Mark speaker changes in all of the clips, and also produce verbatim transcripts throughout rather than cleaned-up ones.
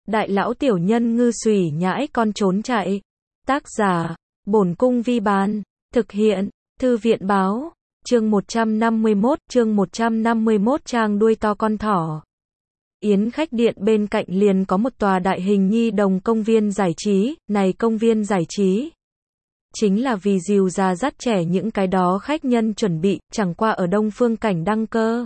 Speaker 1: Đại lão tiểu nhân ngư xùy nhãi con trốn chạy. Tác giả, Bổn Cung Vi Bán. Thực hiện, Thư viện Báo. Chương một trăm năm mươi mốt, chương một trăm năm mươi mốt trang đuôi to con thỏ. Yến khách điện bên cạnh liền có một tòa đại hình nhi đồng công viên giải trí, này công viên giải trí chính là vì dìu già dắt trẻ những cái đó khách nhân chuẩn bị, chẳng qua ở Đông Phương Cảnh đăng cơ.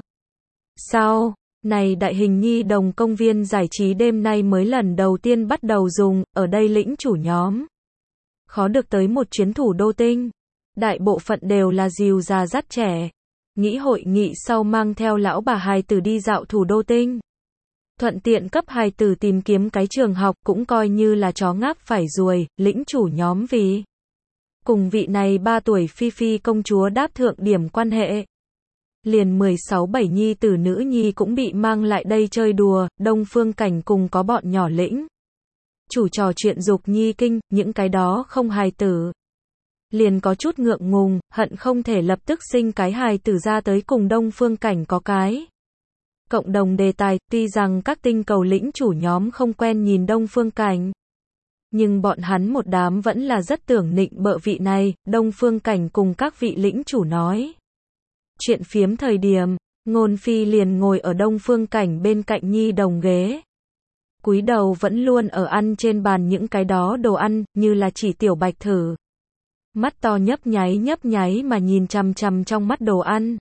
Speaker 1: Sao, này đại hình nhi đồng công viên giải trí đêm nay mới lần đầu tiên bắt đầu dùng, ở đây lĩnh chủ nhóm khó được tới một chuyến thủ đô tinh. Đại bộ phận đều là dìu già dắt trẻ. Nghĩ hội nghị sau mang theo lão bà hài tử đi dạo thủ đô tinh. Thuận tiện cấp hài tử tìm kiếm cái trường học cũng coi như là chó ngáp phải ruồi, lĩnh chủ nhóm vì cùng vị này ba tuổi Phi Phi công chúa đáp thượng điểm quan hệ. Liền mười sáu bảy nhi tử nữ nhi cũng bị mang lại đây chơi đùa, Đông Phương Cảnh cùng có bọn nhỏ lĩnh chủ trò chuyện dục nhi kinh, những cái đó không hài tử liền có chút ngượng ngùng, hận không thể lập tức sinh cái hài tử ra tới cùng Đông Phương Cảnh có cái cộng đồng đề tài. Tuy rằng các tinh cầu lĩnh chủ nhóm không quen nhìn Đông Phương Cảnh, nhưng bọn hắn một đám vẫn là rất tưởng nịnh bợ vị này. Đông Phương Cảnh cùng các vị lĩnh chủ nói chuyện phiếm thời điểm, Ngôn Phi liền ngồi ở Đông Phương Cảnh bên cạnh nhi đồng ghế, cúi đầu vẫn luôn ở ăn trên bàn những cái đó đồ ăn, như là chỉ tiểu bạch thử. Mắt to nhấp nháy nhấp nháy mà nhìn chằm chằm trong mắt đồ ăn.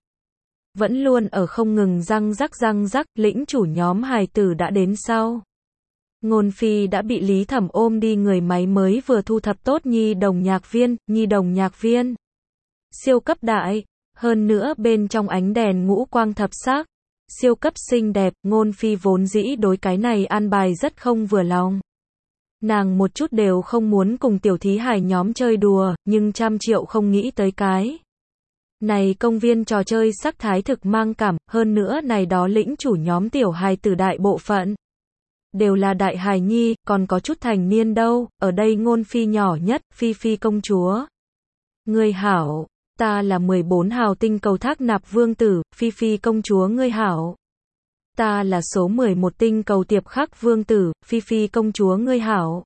Speaker 1: Vẫn luôn ở không ngừng răng rắc răng rắc. Lĩnh chủ nhóm hài tử đã đến sau. Ngôn Phi đã bị Lý Thẩm ôm đi người máy mới vừa thu thập tốt nhi đồng nhạc viên, nhi đồng nhạc viên siêu cấp đại, hơn nữa bên trong ánh đèn ngũ quang thập sắc, siêu cấp xinh đẹp. Ngôn Phi vốn dĩ đối cái này an bài rất không vừa lòng. Nàng một chút đều không muốn cùng tiểu thí hài nhóm chơi đùa, nhưng trăm triệu không nghĩ tới cái này công viên trò chơi sắc thái thực mang cảm, hơn nữa này đó lĩnh chủ nhóm tiểu hài tử đại bộ phận đều là đại hài nhi, còn có chút thành niên đâu. Ở đây Ngôn Phi nhỏ nhất, Phi Phi công chúa. Ngươi hảo, ta là mười bốn hào tinh cầu thác nạp vương tử. Phi Phi công chúa ngươi hảo. Ta là số mười một tinh cầu tiệp khắc vương tử. Phi Phi công chúa ngươi hảo.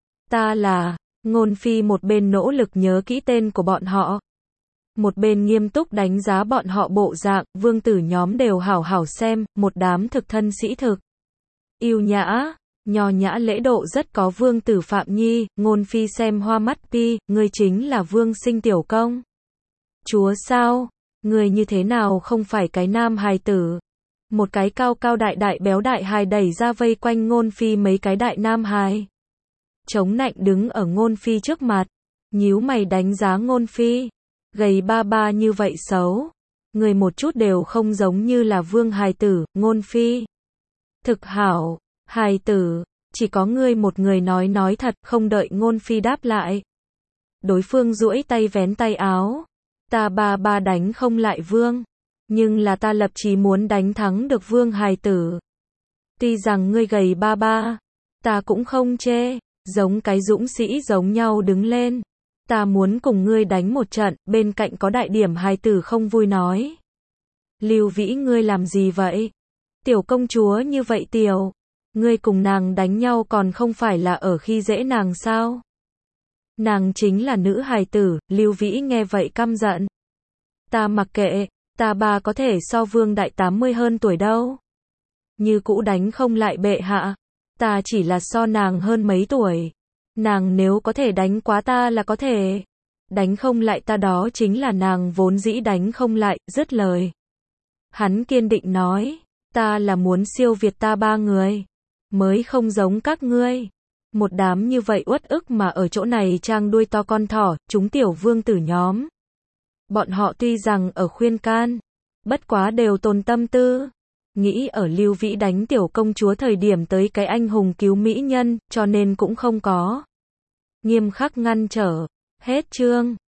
Speaker 1: Ta là, Ngôn Phi một bên nỗ lực nhớ kỹ tên của bọn họ, một bên nghiêm túc đánh giá bọn họ bộ dạng. Vương tử nhóm đều hảo hảo xem, một đám thực thân sĩ thực yêu nhã, nho nhã lễ độ rất có vương tử Phạm Nhi. Ngôn Phi xem hoa mắt. Pi, ngươi chính là vương sinh tiểu công chúa sao? Ngươi như thế nào không phải cái nam hài tử? Một cái cao cao đại đại béo đại hài đẩy ra vây quanh Ngôn Phi mấy cái đại nam hài, chống nạnh đứng ở Ngôn Phi trước mặt, nhíu mày đánh giá Ngôn Phi. Gầy ba ba như vậy xấu, người một chút đều không giống như là vương hài tử. Ngôn Phi thực hảo, hài tử, chỉ có ngươi một người nói nói thật. Không đợi Ngôn Phi đáp lại, đối phương duỗi tay vén tay áo. Ta ba ba đánh không lại vương, nhưng là ta lập chí muốn đánh thắng được vương hài tử. Tuy rằng ngươi gầy ba ba, ta cũng không chê, giống cái dũng sĩ giống nhau đứng lên. Ta muốn cùng ngươi đánh một trận. Bên cạnh có đại điểm hài tử không vui nói. Lưu Vĩ ngươi làm gì vậy? Tiểu công chúa như vậy tiểu, ngươi cùng nàng đánh nhau còn không phải là ở khi dễ nàng sao? Nàng chính là nữ hài tử. Lưu Vĩ nghe vậy căm giận. Ta mặc kệ, ta ba có thể so vương đại tám mươi hơn tuổi đâu. Như cũ đánh không lại bệ hạ. Ta chỉ là so nàng hơn mấy tuổi. Nàng nếu có thể đánh quá ta là có thể đánh không lại ta, đó chính là nàng vốn dĩ đánh không lại. Dứt lời, hắn kiên định nói, ta là muốn siêu việt ta ba người, mới không giống các ngươi. Một đám như vậy uất ức mà ở chỗ này trang đuôi to con thỏ, chúng tiểu vương tử nhóm. Bọn họ tuy rằng ở khuyên can, bất quá đều tồn tâm tư, nghĩ ở Lưu Vĩ đánh tiểu công chúa thời điểm tới cái anh hùng cứu mỹ nhân, cho nên cũng không có nghiêm khắc ngăn trở. Hết chương.